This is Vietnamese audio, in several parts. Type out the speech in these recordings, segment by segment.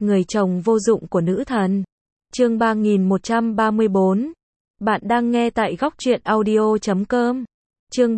người chồng vô dụng của nữ thần. Chương 3134. Bạn đang nghe tại góc truyện audio.com. Chương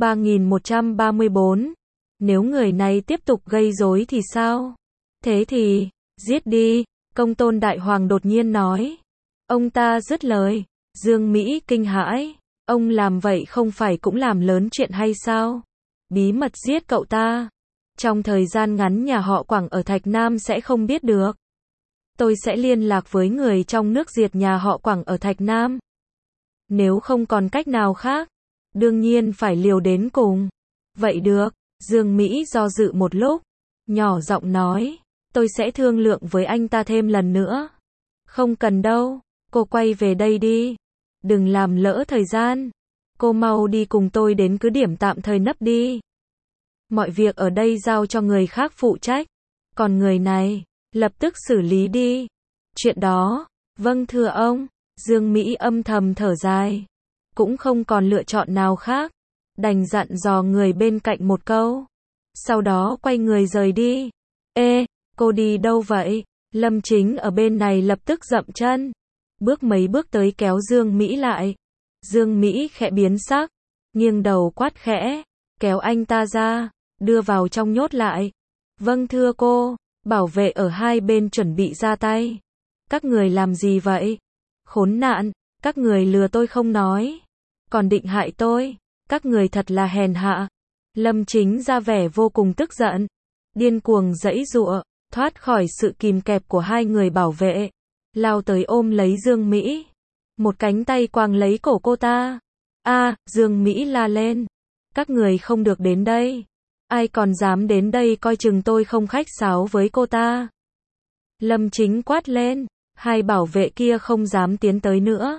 3134. Nếu người này tiếp tục gây rối thì sao? Thế thì, giết đi, Công Tôn Đại Hoàng đột nhiên nói. Ông ta dứt lời, Dương Mỹ kinh hãi. Ông làm vậy không phải cũng làm lớn chuyện hay sao? Bí mật giết cậu ta. Trong thời gian ngắn nhà họ Quảng ở Thạch Nam sẽ không biết được. Tôi sẽ liên lạc với người trong nước diệt nhà họ Quảng ở Thạch Nam. Nếu không còn cách nào khác, đương nhiên phải liều đến cùng. Vậy được, Dương Mỹ do dự một lúc, nhỏ giọng nói, tôi sẽ thương lượng với anh ta thêm lần nữa. Không cần đâu, cô quay về đây đi. Đừng làm lỡ thời gian. Cô mau đi cùng tôi đến cứ điểm tạm thời nấp đi. Mọi việc ở đây giao cho người khác phụ trách. Còn người này, lập tức xử lý đi. Chuyện đó, vâng thưa ông. Dương Mỹ âm thầm thở dài. Cũng không còn lựa chọn nào khác. Đành dặn dò người bên cạnh một câu. Sau đó quay người rời đi. Ê, cô đi đâu vậy? Lâm Chính ở bên này lập tức dậm chân. Bước mấy bước tới kéo Dương Mỹ lại. Dương Mỹ khẽ biến sắc. Nghiêng đầu quát khẽ. Kéo anh ta ra. Đưa vào trong nhốt lại. Vâng thưa cô. Bảo vệ ở hai bên chuẩn bị ra tay. Các người làm gì vậy? Khốn nạn, các người lừa tôi không nói. Còn định hại tôi. Các người thật là hèn hạ. Lâm Chính ra vẻ vô cùng tức giận. Điên cuồng giãy giụa, thoát khỏi sự kìm kẹp của hai người bảo vệ. Lao tới ôm lấy Dương Mỹ. Một cánh tay quàng lấy cổ cô ta. Dương Mỹ la lên. Các người không được đến đây. Ai còn dám đến đây coi chừng tôi không khách sáo với cô ta. Lâm Chính quát lên. Hai bảo vệ kia không dám tiến tới nữa.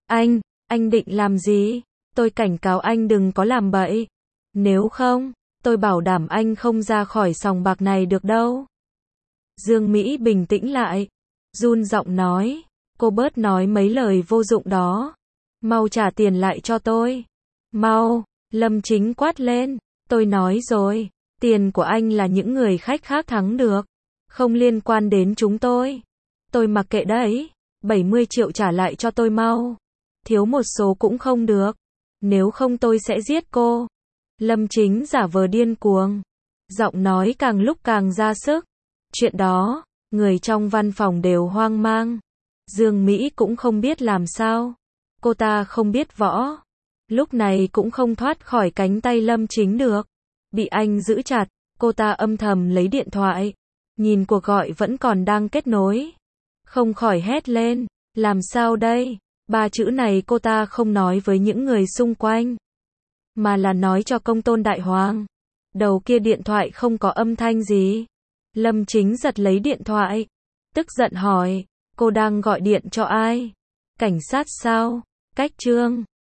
Anh định làm gì? Tôi cảnh cáo anh đừng có làm bậy. Nếu không, tôi bảo đảm anh không ra khỏi sòng bạc này được đâu. Dương Mỹ bình tĩnh lại. Run giọng nói. Cô bớt nói mấy lời vô dụng đó. Mau trả tiền lại cho tôi. Mau, Lâm Chính quát lên. Tôi nói rồi, tiền của anh là những người khách khác thắng được. Không liên quan đến chúng tôi. Tôi mặc kệ đấy. 70 triệu trả lại cho tôi mau. Thiếu một số cũng không được. Nếu không tôi sẽ giết cô. Lâm Chính giả vờ điên cuồng. Giọng nói càng lúc càng ra sức. Chuyện đó, người trong văn phòng đều hoang mang. Dương Mỹ cũng không biết làm sao. Cô ta không biết võ. Lúc này cũng không thoát khỏi cánh tay Lâm Chính được. Bị anh giữ chặt, cô ta âm thầm lấy điện thoại. Nhìn cuộc gọi vẫn còn đang kết nối. Không khỏi hét lên. Làm sao đây? 3 chữ này cô ta không nói với những người xung quanh. Mà là nói cho Công Tôn Đại Hoàng. Đầu kia điện thoại không có âm thanh gì. Lâm Chính giật lấy điện thoại. Tức giận hỏi. Cô đang gọi điện cho ai? Cảnh sát sao? Cách Trương.